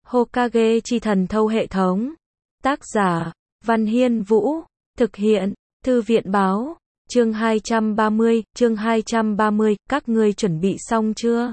Hokage chi thần thâu hệ thống. Tác giả, Văn Hiên Vũ. Thực hiện, Thư viện báo. Chương 230, các ngươi chuẩn bị xong chưa?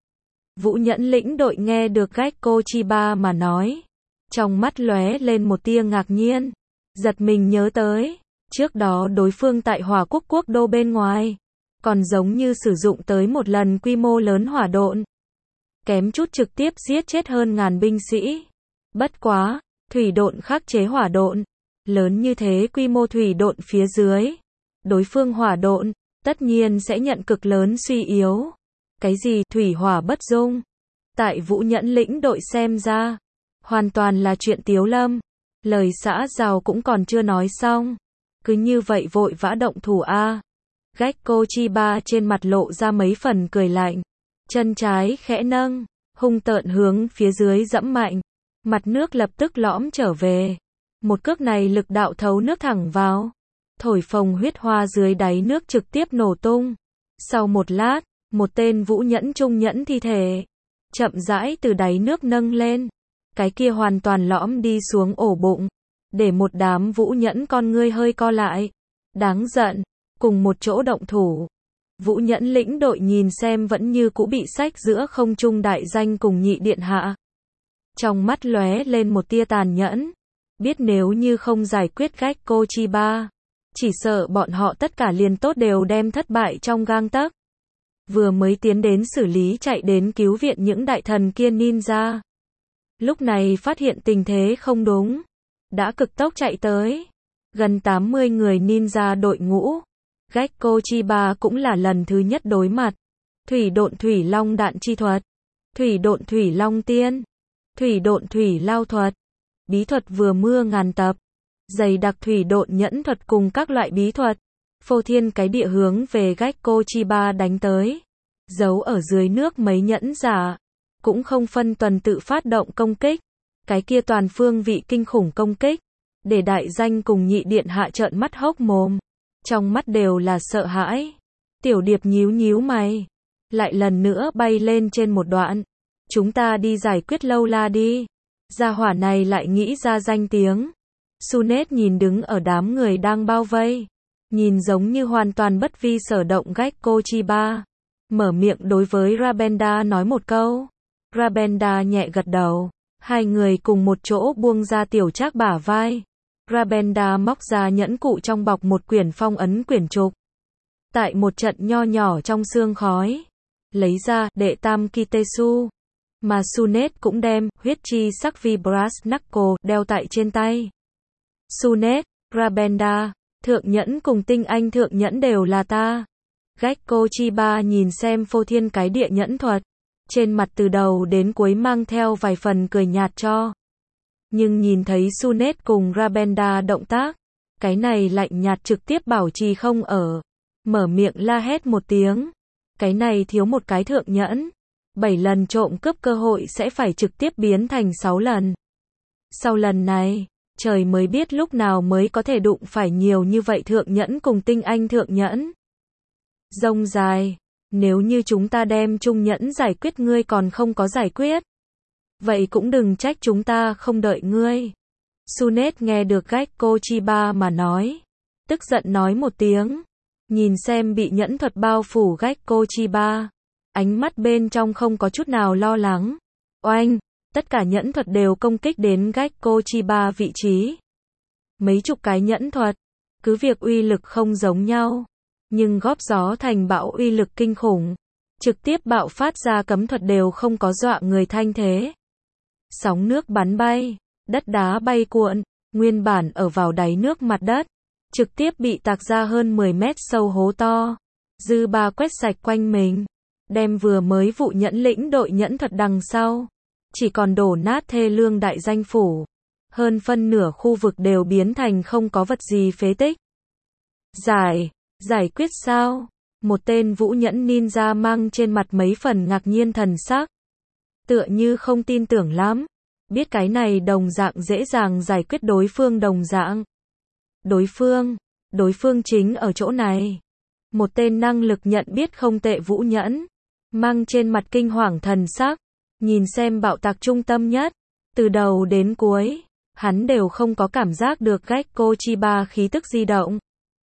Vũ Nhẫn lĩnh đội nghe được Gekko Chiba mà nói. Trong mắt lóe lên một tia ngạc nhiên. Giật mình nhớ tới. Trước đó đối phương tại Hỏa Quốc quốc đô bên ngoài. Còn giống như sử dụng tới một lần quy mô lớn hỏa độn. Kém chút trực tiếp giết chết hơn ngàn binh sĩ. Bất quá, thủy độn khắc chế hỏa độn. Lớn như thế quy mô thủy độn phía dưới. Đối phương hỏa độn, tất nhiên sẽ nhận cực lớn suy yếu. Cái gì thủy hỏa bất dung? Tại Vũ Nhẫn lĩnh đội xem ra, hoàn toàn là chuyện tiếu lâm. Lời xã giao cũng còn chưa nói xong. Cứ như vậy vội vã động thủ a. Gekko Chiba trên mặt lộ ra mấy phần cười lạnh. Chân trái khẽ nâng, hung tợn hướng phía dưới dẫm mạnh. Mặt nước lập tức lõm trở về. Một cước này lực đạo thấu nước thẳng vào. Thổi phồng huyết hoa dưới đáy nước trực tiếp nổ tung. Sau một lát, một tên Vũ Nhẫn trung nhẫn thi thể chậm rãi từ đáy nước nâng lên. Cái kia hoàn toàn lõm đi xuống ổ bụng. Để một đám Vũ Nhẫn con ngươi hơi co lại. Đáng giận, cùng một chỗ động thủ. Vũ Nhẫn lĩnh đội nhìn xem vẫn như cũ bị xách giữa không trung đại danh cùng nhị điện hạ. Trong mắt lóe lên một tia tàn nhẫn. Biết nếu như không giải quyết Gekko Chiba, chỉ sợ bọn họ tất cả liền tốt đều đem thất bại trong gang tấc. Vừa mới tiến đến xử lý chạy đến cứu viện những đại thần kia ninja. Lúc này phát hiện tình thế không đúng. Đã cực tốc chạy tới. Gần 80 người ninja đội ngũ. Gekko Chiba cũng là lần thứ nhất đối mặt. Thủy độn thủy long đạn chi thuật. Thủy độn thủy long tiên. Thủy độn thủy lao thuật. Bí thuật vừa mưa ngàn tập. Dày đặc thủy độn nhẫn thuật cùng các loại bí thuật. Phô thiên cái địa hướng về Gekko Chiba đánh tới. Giấu ở dưới nước mấy nhẫn giả. Cũng không phân tuần tự phát động công kích. Cái kia toàn phương vị kinh khủng công kích. Để đại danh cùng nhị điện hạ trợn mắt hốc mồm. Trong mắt đều là sợ hãi. Tiểu Điệp nhíu nhíu mày. Lại lần nữa bay lên trên một đoạn. Chúng ta đi giải quyết lâu la đi. Gia hỏa này lại nghĩ ra danh tiếng. Sunet nhìn đứng ở đám người đang bao vây. Nhìn giống như hoàn toàn bất vi sở động Gekko Chiba. Mở miệng đối với Rabenda nói một câu. Rabenda nhẹ gật đầu. Hai người cùng một chỗ buông ra tiểu trác bả vai. Rabenda móc ra nhẫn cụ trong bọc một quyển phong ấn quyển trục. Tại một trận nho nhỏ trong sương khói. Lấy ra đệ tam Kitesu. Mà Sunet cũng đem huyết chi sắc vi brass knuckle đeo tại trên tay. Sunet, Rabenda, thượng nhẫn cùng tinh anh thượng nhẫn đều là ta. Gekko Chiba nhìn xem phô thiên cái địa nhẫn thuật. Trên mặt từ đầu đến cuối mang theo vài phần cười nhạt cho. Nhưng nhìn thấy Sunet cùng Rabenda động tác. Cái này lạnh nhạt trực tiếp bảo trì không ở. Mở miệng la hét một tiếng. Cái này thiếu một cái thượng nhẫn. 7 lần trộm cướp cơ hội sẽ phải trực tiếp biến thành 6 lần. Sau lần này, trời mới biết lúc nào mới có thể đụng phải nhiều như vậy thượng nhẫn cùng tinh anh thượng nhẫn. Rông dài, nếu như chúng ta đem trung nhẫn giải quyết ngươi còn không có giải quyết. Vậy cũng đừng trách chúng ta không đợi ngươi. Sunet nghe được Gekko Chiba mà nói. Tức giận nói một tiếng. Nhìn xem bị nhẫn thuật bao phủ Gekko Chiba. Ánh mắt bên trong không có chút nào lo lắng. Oanh, tất cả nhẫn thuật đều công kích đến Gekko Chiba vị trí. Mấy chục cái nhẫn thuật, cứ việc uy lực không giống nhau, nhưng góp gió thành bão uy lực kinh khủng. Trực tiếp bạo phát ra cấm thuật đều không có dọa người thanh thế. Sóng nước bắn bay, đất đá bay cuộn, nguyên bản ở vào đáy nước mặt đất. Trực tiếp bị tạc ra hơn 10 mét sâu hố to. Dư ba quét sạch quanh mình. Đem vừa mới Vũ Nhẫn lĩnh đội nhẫn thuật đằng sau. Chỉ còn đổ nát thê lương đại danh phủ. Hơn phân nửa khu vực đều biến thành không có vật gì phế tích. Giải quyết sao? Một tên Vũ Nhẫn ninja mang trên mặt mấy phần ngạc nhiên thần sắc. Tựa như không tin tưởng lắm. Biết cái này đồng dạng dễ dàng giải quyết đối phương đồng dạng. Đối phương chính ở chỗ này. Một tên năng lực nhận biết không tệ Vũ Nhẫn. Mang trên mặt kinh hoàng thần sắc. Nhìn xem bạo tạc trung tâm nhất. Từ đầu đến cuối, hắn đều không có cảm giác được Gekko Chiba khí tức di động.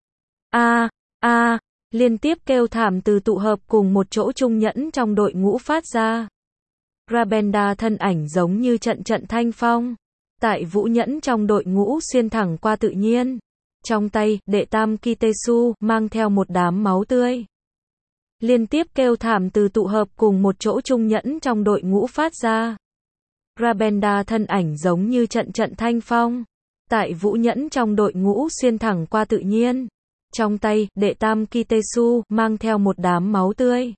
Liên tiếp kêu thảm từ tụ hợp cùng một chỗ trung nhẫn trong đội ngũ phát ra. Rabenda thân ảnh giống như trận trận thanh phong. Tại vũ nhẫn trong đội ngũ xuyên thẳng qua tự nhiên. Trong tay, đệ tam Kitesu, mang theo một đám máu tươi. Liên tiếp kêu thảm từ tụ hợp cùng một chỗ trung nhẫn trong đội ngũ phát ra. Rabenda thân ảnh giống như trận trận thanh phong. Tại vũ nhẫn trong đội ngũ xuyên thẳng qua tự nhiên. Trong tay, đệ tam Kitesu, mang theo một đám máu tươi.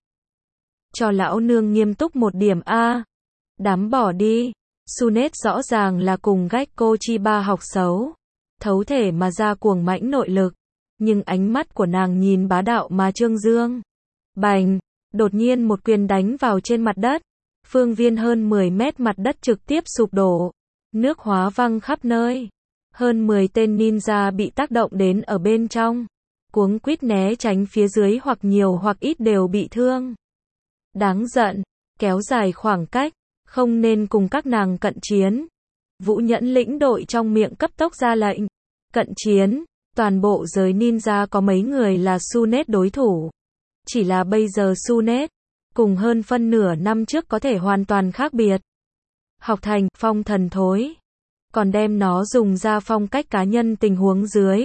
Cho lão nương nghiêm túc một điểm a. Đám bỏ đi. Sunet rõ ràng là cùng Gekko Chiba học xấu. Thấu thể mà ra cuồng mãnh nội lực. Nhưng ánh mắt của nàng nhìn bá đạo mà trương dương. Bành! Đột nhiên một quyền đánh vào trên mặt đất. Phương viên hơn 10 mét mặt đất trực tiếp sụp đổ. Nước hóa văng khắp nơi. Hơn 10 tên ninja bị tác động đến ở bên trong. Cuống quýt né tránh phía dưới hoặc nhiều hoặc ít đều bị thương. Đáng giận, kéo dài khoảng cách, không nên cùng các nàng cận chiến. Vũ Nhẫn lĩnh đội trong miệng cấp tốc ra lệnh. Cận chiến, toàn bộ giới ninja có mấy người là Sunet đối thủ. Chỉ là bây giờ Sunet, cùng hơn phân nửa năm trước có thể hoàn toàn khác biệt. Học thành phong thần thối. Còn đem nó dùng ra phong cách cá nhân tình huống dưới.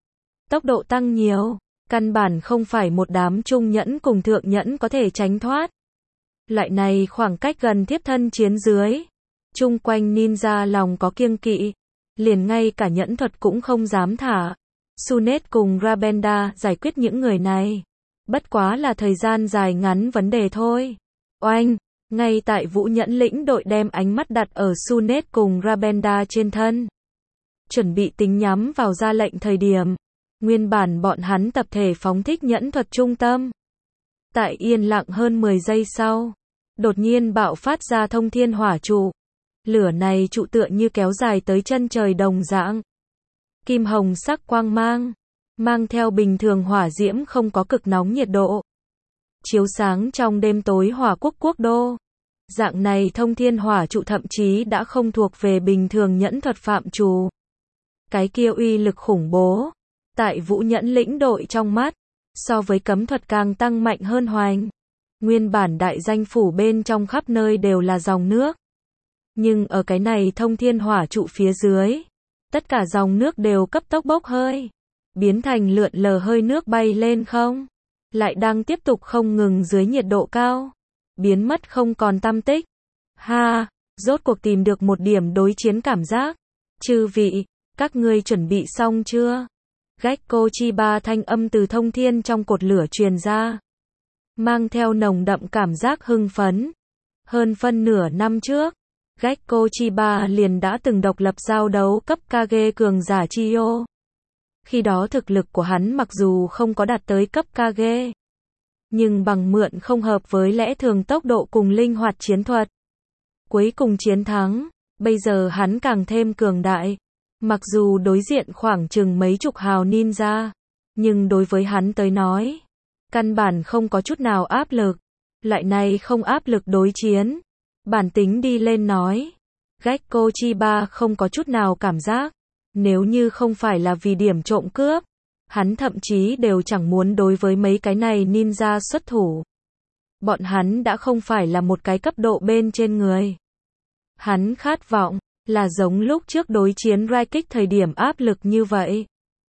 Tốc độ tăng nhiều, căn bản không phải một đám trung nhẫn cùng thượng nhẫn có thể tránh thoát. Loại này khoảng cách gần tiếp thân chiến dưới. Chung quanh ninja lòng có kiêng kỵ. Liền ngay cả nhẫn thuật cũng không dám thả. Sunet cùng Rabenda giải quyết những người này. Bất quá là thời gian dài ngắn vấn đề thôi. Oanh! Ngay tại Vũ Nhẫn lĩnh đội đem ánh mắt đặt ở Sunet cùng Rabenda trên thân. Chuẩn bị tính nhắm vào ra lệnh thời điểm. Nguyên bản bọn hắn tập thể phóng thích nhẫn thuật trung tâm. Tại yên lặng hơn 10 giây sau. Đột nhiên bạo phát ra thông thiên hỏa trụ. Lửa này trụ tựa như kéo dài tới chân trời đồng dạng. Kim hồng sắc quang mang. Mang theo bình thường hỏa diễm không có cực nóng nhiệt độ. Chiếu sáng trong đêm tối hỏa quốc quốc đô. Dạng này thông thiên hỏa trụ thậm chí đã không thuộc về bình thường nhẫn thuật phạm trù. Cái kia uy lực khủng bố. Tại Vũ Nhẫn lĩnh đội trong mắt. So với cấm thuật càng tăng mạnh hơn hoành. Nguyên bản đại danh phủ bên trong khắp nơi đều là dòng nước. Nhưng ở cái này thông thiên hỏa trụ phía dưới. Tất cả dòng nước đều cấp tốc bốc hơi. Biến thành lượn lờ hơi nước bay lên không. Lại đang tiếp tục không ngừng dưới nhiệt độ cao. Biến mất không còn tăm tích. Ha, rốt cuộc tìm được một điểm đối chiến cảm giác. Chư vị, các ngươi chuẩn bị xong chưa? Gekko Chiba thanh âm từ thông thiên trong cột lửa truyền ra. Mang theo nồng đậm cảm giác hưng phấn. Hơn phân nửa năm trước, Gekko Chiba liền đã từng độc lập giao đấu cấp Kage cường giả Chiyo. Khi đó thực lực của hắn mặc dù không có đạt tới cấp Kage, nhưng bằng mượn không hợp với lẽ thường tốc độ cùng linh hoạt chiến thuật. Cuối cùng chiến thắng, bây giờ hắn càng thêm cường đại. Mặc dù đối diện khoảng chừng mấy chục hào ninja, nhưng đối với hắn tới nói, căn bản không có chút nào áp lực. Loại này không áp lực đối chiến. Bản tính đi lên nói. Gekko Chiba không có chút nào cảm giác. Nếu như không phải là vì điểm trộm cướp, hắn thậm chí đều chẳng muốn đối với mấy cái này ninja xuất thủ. Bọn hắn đã không phải là một cái cấp độ bên trên người. Hắn khát vọng là giống lúc trước đối chiến Raikik thời điểm áp lực như vậy.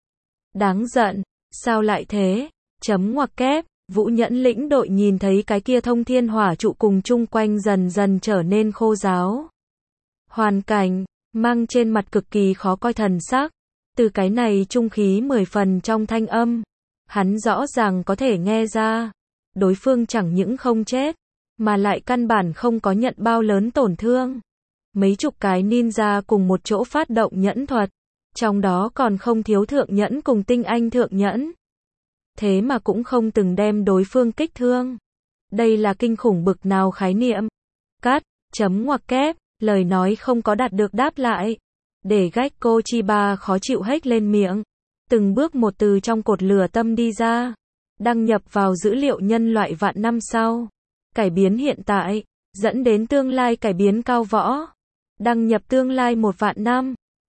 Đáng giận, sao lại thế? Chấm ngoặc kép, Vũ Nhẫn lĩnh đội nhìn thấy cái kia thông thiên hỏa trụ cùng chung quanh dần dần trở nên khô ráo. Hoàn cảnh, mang trên mặt cực kỳ khó coi thần sắc. Từ cái này trung khí 10 phần trong thanh âm, hắn rõ ràng có thể nghe ra. Đối phương chẳng những không chết, mà lại căn bản không có nhận bao lớn tổn thương. Mấy chục cái ninja cùng một chỗ phát động nhẫn thuật. Trong đó còn không thiếu thượng nhẫn cùng tinh anh thượng nhẫn. Thế mà cũng không từng đem đối phương kích thương. Đây là kinh khủng bực nào khái niệm. Cắt, chấm ngoặc kép, lời nói không có đạt được đáp lại. Để Gekko Chiba khó chịu hết lên miệng. Từng bước một từ trong cột lửa tâm đi ra. Đăng nhập vào dữ liệu nhân loại vạn năm sau. Cải biến hiện tại, dẫn đến tương lai cải biến cao võ. Đăng nhập tương lai 1 vạn năm.